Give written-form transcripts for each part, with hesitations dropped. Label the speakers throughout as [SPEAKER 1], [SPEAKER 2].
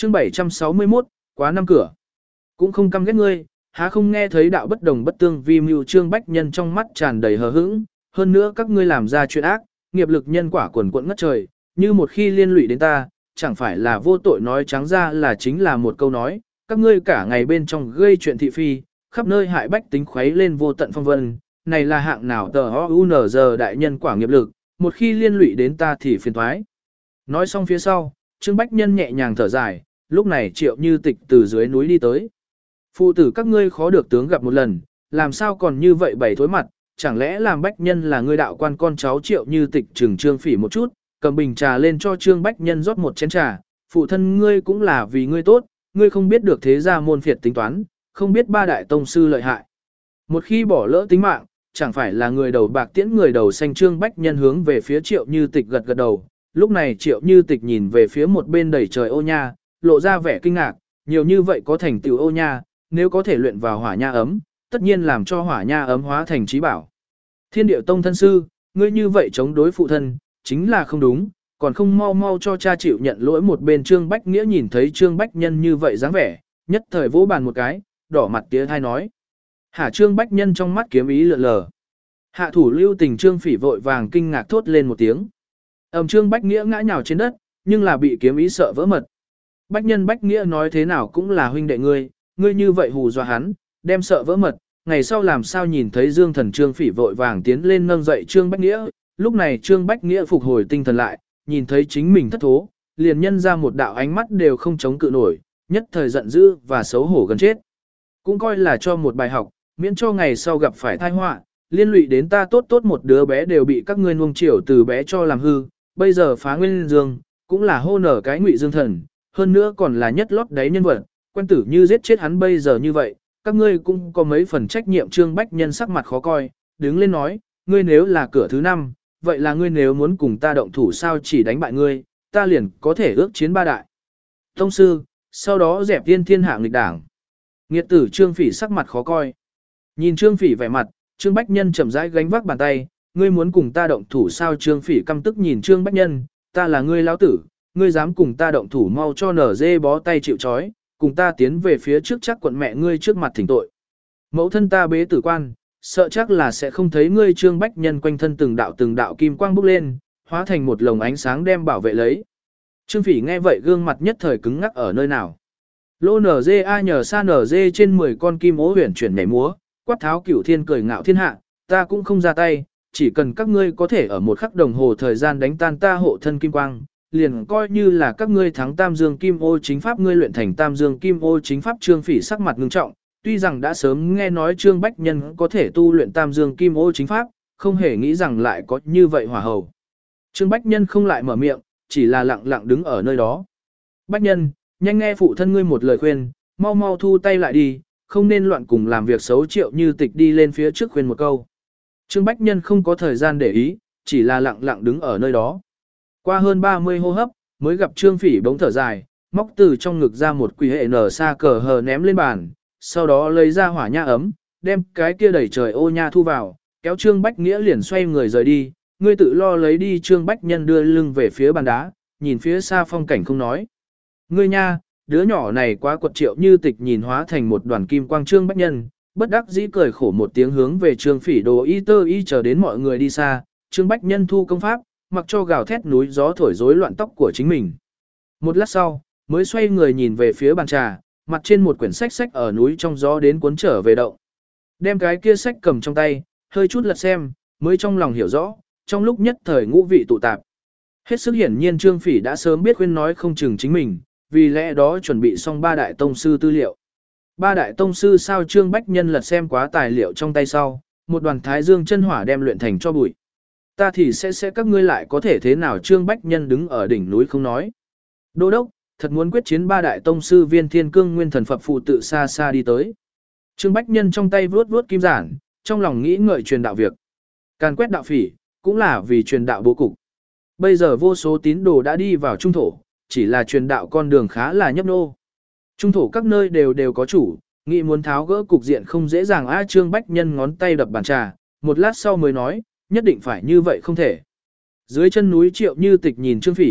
[SPEAKER 1] Chương 761, quá năm cửa. Cũng không căm ghét ngươi, há không nghe thấy đạo bất đồng bất tương vi mưu Trương Bách Nhân trong mắt tràn đầy hờ hững, hơn nữa các ngươi làm ra chuyện ác, nghiệp lực nhân quả quần quận ngất trời, như một khi liên lụy đến ta, chẳng phải là vô tội nói trắng ra là chính là một câu nói, các ngươi cả ngày bên trong gây chuyện thị phi, khắp nơi hại bách tính khuấy lên vô tận phong vân, này là hạng nào tờ OUNZ đại nhân quả nghiệp lực, một khi liên lụy đến ta thì phiền toái. Nói xong phía sau, Trương Bách Nhân nhẹ nhàng thở dài, lúc này Triệu Như Tịch từ dưới núi đi tới. Phụ tử các ngươi khó được tướng gặp một lần, làm sao còn như vậy bày thối mặt, chẳng lẽ làm Bách Nhân là ngươi đạo quan con cháu Triệu Như Tịch trừng Trương Phỉ một chút, cầm bình trà lên cho Trương Bách Nhân rót một chén trà, phụ thân ngươi cũng là vì ngươi tốt, ngươi không biết được thế gia môn phiệt tính toán, không biết ba đại tông sư lợi hại. Một khi bỏ lỡ tính mạng, chẳng phải là người đầu bạc tiễn người đầu xanh. Trương Bách Nhân hướng về phía Triệu Như Tịch gật gật đầu, lúc này Triệu Như Tịch nhìn về phía một bên đầy trời ô nha, lộ ra vẻ kinh ngạc, nhiều như vậy có thành tựu ô nha, nếu có thể luyện vào hỏa nha ấm, tất nhiên làm cho hỏa nha ấm hóa thành trí bảo. Thiên Điệu Tông thân sư, ngươi như vậy chống đối phụ thân, chính là không đúng, còn không mau mau cho cha chịu nhận lỗi. Một bên Trương Bách Nghĩa nhìn thấy Trương Bách Nhân như vậy dáng vẻ, nhất thời vỗ bàn một cái, đỏ mặt tía thai nói. Hả? Trương Bách Nhân trong mắt kiếm ý lượn lờ. Hạ thủ Lưu Tình Trương Phỉ vội vàng kinh ngạc thốt lên một tiếng. Trương Bách Nghĩa ngã nhào trên đất, nhưng là bị kiếm ý sợ vỡ mật. Bách Nhân Bách Nghĩa nói thế nào cũng là huynh đệ ngươi như vậy hù dọa hắn, đem sợ vỡ mật, ngày sau làm sao nhìn thấy Dương Thần. Trương Phỉ vội vàng tiến lên nâng dậy Trương Bách Nghĩa, lúc này Trương Bách Nghĩa phục hồi tinh thần lại, nhìn thấy chính mình thất thố, liền nhân ra một đạo ánh mắt đều không chống cự nổi, nhất thời giận dữ và xấu hổ gần chết. Cũng coi là cho một bài học, miễn cho ngày sau gặp phải tai họa, liên lụy đến ta tốt tốt một đứa bé đều bị các ngươi nuông chiều từ bé cho làm hư, bây giờ phá nguyên dương, cũng là hô nở cái Ngụy Dương Thần, hơn nữa còn là nhất lót đáy nhân vật, quen tử như giết chết hắn bây giờ như vậy, các ngươi cũng có mấy phần trách nhiệm. Trương Bách Nhân sắc mặt khó coi, đứng lên nói, ngươi nếu là cửa thứ 5, vậy là ngươi nếu muốn cùng ta động thủ sao chỉ đánh bại ngươi, ta liền có thể ước chiến ba đại tông sư, sau đó dẹp tiên thiên hạ nghịch đảng. Nghiệt tử Trương Phỉ sắc mặt khó coi. Nhìn Trương Phỉ vẻ mặt, Trương Bách Nhân chậm rãi gánh vác bàn tay, ngươi muốn cùng ta động thủ sao? Trương Phỉ căm tức nhìn Trương Bách Nhân, ta là ngươi lão tử, ngươi dám cùng ta động thủ mau cho nở dê bó tay chịu trói, cùng ta tiến về phía trước chắc quận mẹ ngươi trước mặt thỉnh tội. Mẫu thân ta bế tử quan, sợ chắc là sẽ không thấy ngươi. Trương Bách Nhân quanh thân từng đạo kim quang bốc lên, hóa thành một lồng ánh sáng đem bảo vệ lấy. Trương Phỉ nghe vậy gương mặt nhất thời cứng ngắc ở nơi nào. Lô NGA nhờ xa NG trên 10 con kim ố huyền chuyển nhảy múa, quát tháo cửu thiên cười ngạo thiên hạ, ta cũng không ra tay, chỉ cần các ngươi có thể ở một khắc đồng hồ thời gian đánh tan ta hộ thân kim quang, liền coi như là các ngươi thắng Tam Dương Kim Ô chính pháp. Ngươi luyện thành Tam Dương Kim Ô chính pháp. Trương Phỉ sắc mặt ngưng trọng, tuy rằng đã sớm nghe nói Trương Bách Nhân có thể tu luyện Tam Dương Kim Ô chính pháp, không hề nghĩ rằng lại có như vậy hỏa hầu. Trương Bách Nhân không lại mở miệng, chỉ là lặng lặng đứng ở nơi đó. Bách Nhân, nhanh nghe phụ thân ngươi một lời khuyên, mau mau thu tay lại đi, không nên loạn cùng làm việc xấu. Triệu Như Tịch đi lên phía trước khuyên một câu. Trương Bách Nhân không có thời gian để ý, chỉ là lặng lặng đứng ở nơi đó. Qua hơn 30 hô hấp, mới gặp Trương Phỉ bỗng thở dài, móc từ trong ngực ra một quỷ hệ nở xa cờ hờ ném lên bàn, sau đó lấy ra hỏa nha ấm, đem cái kia đẩy trời ô nha thu vào, kéo Trương Bách Nghĩa liền xoay người rời đi, ngươi tự lo lấy đi. Trương Bách Nhân đưa lưng về phía bàn đá, nhìn phía xa phong cảnh không nói. Ngươi nha, đứa nhỏ này quá quật. Triệu Như Tịch nhìn hóa thành một đoàn kim quang Trương Bách Nhân, bất đắc dĩ cười khổ một tiếng hướng về Trương Phỉ đồ y tơ y chờ đến mọi người đi xa. Trương Bách Nhân thu công pháp, mặc cho gào thét núi gió thổi rối loạn tóc của chính mình. Một lát sau, mới xoay người nhìn về phía bàn trà, mặt trên một quyển sách sách ở núi trong gió đến cuốn trở về động. Đem cái kia sách cầm trong tay, hơi chút lật xem, mới trong lòng hiểu rõ, trong lúc nhất thời ngũ vị tụ tạp. Hết sức hiển nhiên Trương Phỉ đã sớm biết khuyên nói không chừng chính mình, vì lẽ đó chuẩn bị xong ba đại tông sư tư liệu. Ba đại tông sư sao? Trương Bách Nhân lật xem quá tài liệu trong tay sau, một đoàn thái dương chân hỏa đem luyện thành cho bụi. Ta thì sẽ các ngươi lại có thể thế nào? Trương Bách Nhân đứng ở đỉnh núi không nói. Đô đốc, thật muốn quyết chiến ba đại tông sư Viên Thiên Cương Nguyên Thần Phật phụ tự xa xa đi tới. Trương Bách Nhân trong tay vuốt vuốt kim giản, trong lòng nghĩ ngợi truyền đạo việc. Càn quét đạo phỉ, cũng là vì truyền đạo bố cục. Bây giờ vô số tín đồ đã đi vào trung thổ, chỉ là truyền đạo con đường khá là nhấp nô. Trung thổ các nơi đều có chủ, nghĩ muốn tháo gỡ cục diện không dễ dàng. Trương Bách Nhân ngón tay đập bàn trà, một lát sau mới nói, nhất định phải như vậy không thể. Dưới chân núi Triệu Như Tịch nhìn Trương Phỉ,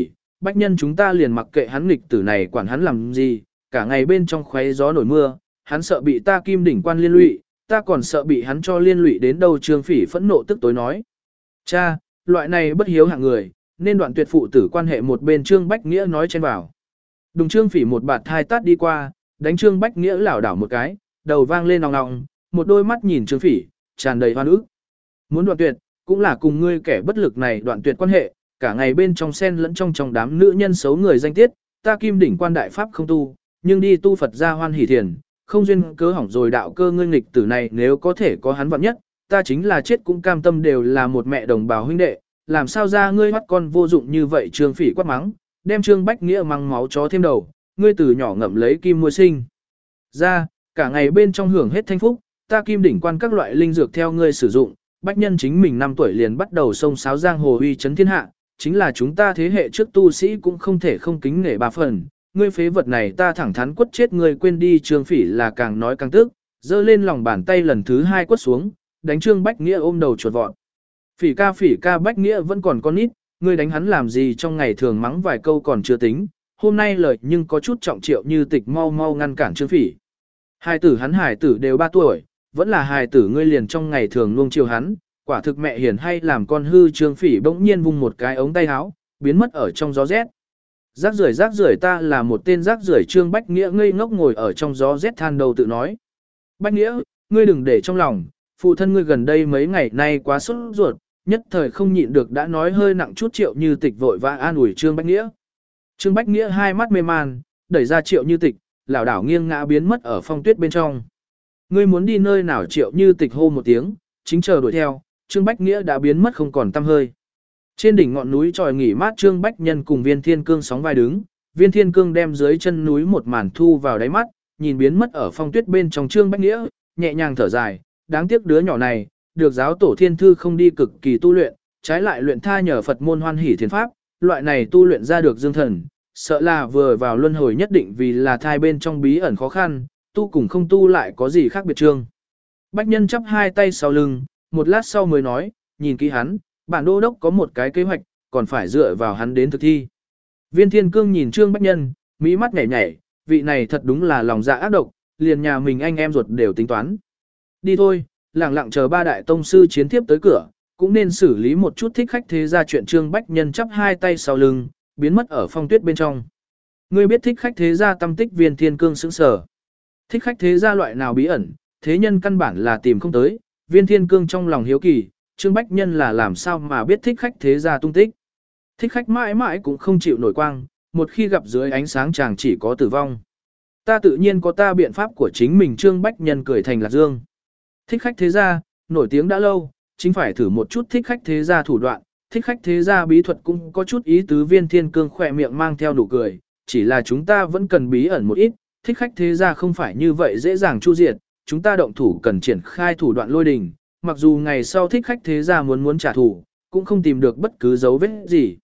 [SPEAKER 1] bách nhân chúng ta liền mặc kệ hắn nghịch tử này quản hắn làm gì, cả ngày bên trong khoé gió nổi mưa, hắn sợ bị ta kim đỉnh quan liên lụy, ta còn sợ bị hắn cho liên lụy đến đâu. Trương Phỉ phẫn nộ tức tối nói. Cha, loại này bất hiếu hạng người, nên đoạn tuyệt phụ tử quan hệ. Một bên Trương Bách Nghĩa nói chen vào. Đùng Trương Phỉ một bạt thai tát đi qua, đánh Trương Bách Nghĩa lảo đảo một cái, đầu vang lên nòng nòng, một đôi mắt nhìn Trương Phỉ, tràn đầy hoan ức. Muốn đoạn tuyệt, cũng là cùng ngươi kẻ bất lực này đoạn tuyệt quan hệ, cả ngày bên trong sen lẫn trong đám nữ nhân xấu người danh tiết, ta kim đỉnh quan đại pháp không tu, nhưng đi tu Phật ra hoan hỷ thiền, không duyên cớ hỏng rồi đạo cơ. Ngươi nghịch tử này nếu có thể có hắn vạn nhất, ta chính là chết cũng cam tâm, đều là một mẹ đồng bào huynh đệ, làm sao ra ngươi bắt con vô dụng như vậy. Trương Phỉ quát mắng, đem Trương Bách Nghĩa mắng máu chó thêm đầu, ngươi từ nhỏ ngậm lấy kim môi sinh ra, cả ngày bên trong hưởng hết thanh phúc, ta kim đỉnh quan các loại linh dược theo ngươi sử dụng, bách nhân chính mình 5 tuổi liền bắt đầu xông xáo giang hồ uy chấn thiên hạ, chính là chúng ta thế hệ trước tu sĩ cũng không thể không kính nể 3 phần, ngươi phế vật này ta thẳng thắn quất chết ngươi. Quên đi. Trương Phỉ là càng nói càng tức, giơ lên lòng bàn tay lần thứ 2 quất xuống, đánh Trương Bách Nghĩa ôm đầu chuột vọt. Phỉ ca Bách Nghĩa vẫn còn con nít, ngươi đánh hắn làm gì, trong ngày thường mắng vài câu còn chưa tính, hôm nay lời nhưng có chút trọng. Triệu Như Tịch mau ngăn cản Trương Phỉ. Hải tử đều 3 tuổi, vẫn là hài tử, ngươi liền trong ngày thường nuông chiều hắn, quả thực mẹ hiền hay làm con hư. Trương Phỉ bỗng nhiên vung một cái ống tay áo, biến mất ở trong gió rét. Rác rưởi, ta là một tên rác rưởi. Trương Bách Nghĩa ngây ngốc ngồi ở trong gió rét than đầu tự nói. Bách Nghĩa, ngươi đừng để trong lòng, phụ thân ngươi gần đây mấy ngày nay quá sốt ruột, nhất thời không nhịn được đã nói hơi nặng chút. Triệu Như Tịch vội vã an ủi Trương Bách Nghĩa. Trương Bách Nghĩa hai mắt mê man, đẩy ra Triệu Như Tịch, lảo đảo nghiêng ngã biến mất ở phong tuyết bên trong. Ngươi muốn đi nơi nào? Triệu Như Tịch hô một tiếng, chính chờ đuổi theo, Trương Bách Nghĩa đã biến mất không còn tăm hơi. Trên đỉnh ngọn núi tròi nghỉ mát, Trương Bách Nhân cùng Viên Thiên Cương sóng vai đứng, Viên Thiên Cương đem dưới chân núi một màn thu vào đáy mắt, nhìn biến mất ở phong tuyết bên trong Trương Bách Nghĩa, nhẹ nhàng thở dài, đáng tiếc đứa nhỏ này, được giáo tổ thiên thư không đi cực kỳ tu luyện, trái lại luyện tha nhờ Phật môn hoan hỷ thiền pháp, loại này tu luyện ra được dương thần, sợ là vừa vào luân hồi nhất định vì là thai bên trong bí ẩn khó khăn, tu cùng không tu lại có gì khác biệt. Trương Bách Nhân chắp hai tay sau lưng, một lát sau mới nói, nhìn kỹ hắn, bản đô đốc có một cái kế hoạch, còn phải dựa vào hắn đến thực thi. Viên Thiên Cương nhìn Trương Bách Nhân, mỹ mắt nhảy nhảy, vị này thật đúng là lòng dạ ác độc, liền nhà mình anh em ruột đều tính toán. Đi thôi, lẳng lặng chờ 3 đại tông sư chiến tiếp tới cửa, cũng nên xử lý một chút thích khách thế gia chuyện. Trương Bách Nhân chắp hai tay sau lưng, biến mất ở phong tuyết bên trong. Ngươi biết thích khách thế gia tâm tích? Viên Thiên Cương sững sờ. Thích khách thế gia loại nào bí ẩn, thế nhân căn bản là tìm không tới. Viên Thiên Cương trong lòng hiếu kỳ, Trương Bách Nhân là làm sao mà biết thích khách thế gia tung tích. Thích khách mãi mãi cũng không chịu nổi quang, một khi gặp dưới ánh sáng chàng chỉ có tử vong. Ta tự nhiên có ta biện pháp của chính mình. Trương Bách Nhân cười thành lạc dương. Thích khách thế gia, nổi tiếng đã lâu, chính phải thử một chút thích khách thế gia thủ đoạn, thích khách thế gia bí thuật cũng có chút ý tứ. Viên Thiên Cương khỏe miệng mang theo nụ cười, chỉ là chúng ta vẫn cần bí ẩn một ít, thích khách thế gia không phải như vậy dễ dàng chu diệt, chúng ta động thủ cần triển khai thủ đoạn lôi đình, mặc dù ngày sau thích khách thế gia muốn trả thù, cũng không tìm được bất cứ dấu vết gì.